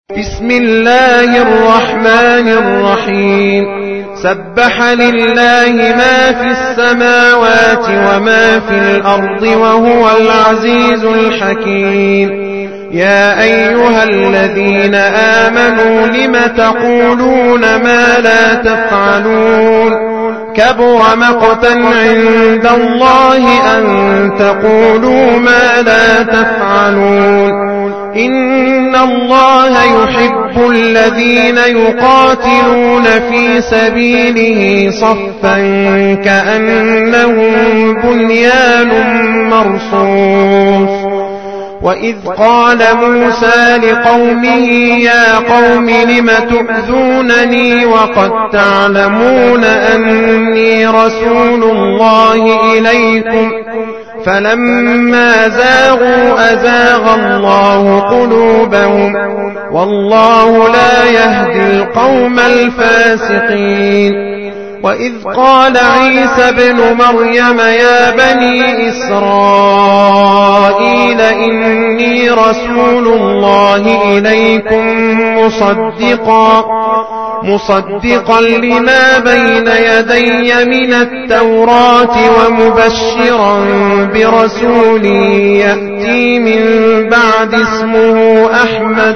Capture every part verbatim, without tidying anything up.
بسم الله الرحمن الرحيم. سبح لله ما في السماوات وما في الأرض وهو العزيز الحكيم. يا أيها الذين آمنوا لم تقولون ما لا تفعلون؟ كبر مقتا عند الله أن تقولوا ما لا تفعلون. إن الله يحب الذين يقاتلون في سبيله صفا كأنهم بنيان مرصوص. وإذ قال موسى لقومه يا قوم لم تؤذونني وقد تعلمون أني رسول الله إليكم فلما زاغوا أزاغ الله قلوبهم والله لا يهدي القوم الفاسقين. وإذ قال عيسى ابن مريم يا بني إسرائيل إني رسول الله إليكم مصدقا مصدقا لما بين يدي من التوراة ومبشرا برسول يأتي من بعد اسمه أحمد.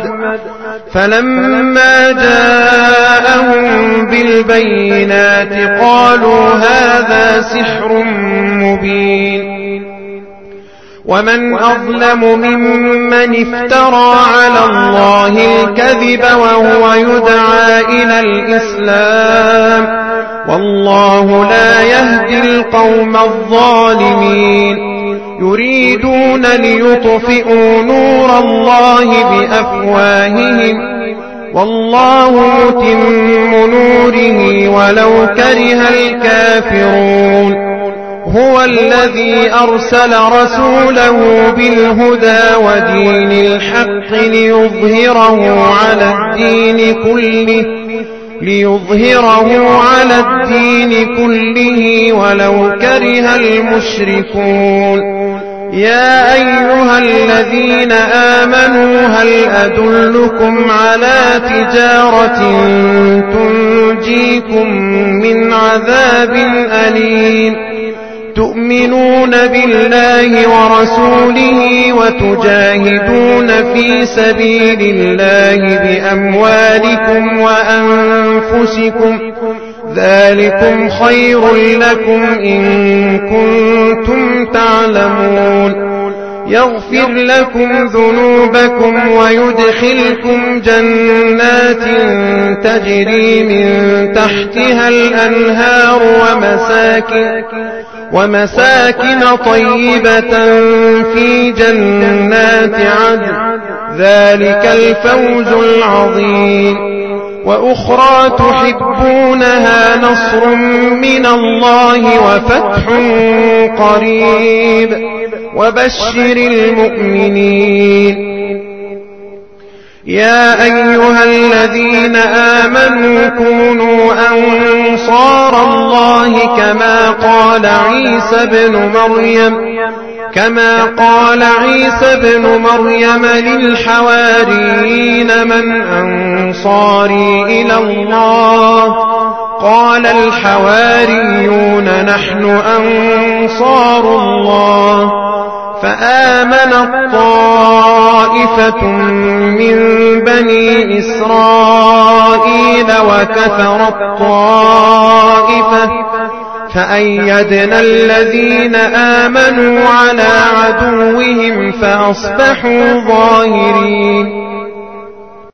فلما جاءهم بالبينات قالوا هذا سحر مبين. ومن أظلم ممن افترى على الله الكذب وهو يدعى إلى الإسلام والله لا يهدي القوم الظالمين. يريدون ليطفئوا نور الله بأفواههم والله متم نوره ولو كره الكافرون. هو الذي أرسل رسوله بالهدى ودين الحق ليظهره على الدين كله ليظهره على الدين كله ولو كره المشركون. يا أيها الذين آمنوا هل أدلكم على تجارة تنجيكم من عذاب أليم؟ تؤمنون بالله ورسوله وتجاهدون في سبيل الله بأموالكم وأنفسكم ذلكم خير لكم إن كنتم تعلمون. يغفر لكم ذنوبكم ويدخلكم جنات تجري من تحتها الأنهار ومساكن, ومساكن طيبة في جنات عدن ذلك الفوز العظيم. وأخرى تحبونها نصر من الله وفتح قريب وبشر المؤمنين. يا أيها الذين آمنوا كونوا أنصار الله كما قال عيسى بن مريم كما قال عيسى بن مريم للحواريين من أنصاري إلى الله؟ قال الحواريون نحن أنصار الله. فآمنت طائفة من بني إسرائيل وكفرت طائفة فأيدنا الذين آمنوا على عدوهم فأصبحوا ظاهرين.